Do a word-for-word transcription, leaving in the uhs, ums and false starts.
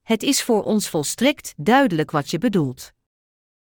het is voor ons volstrekt duidelijk wat je bedoelt.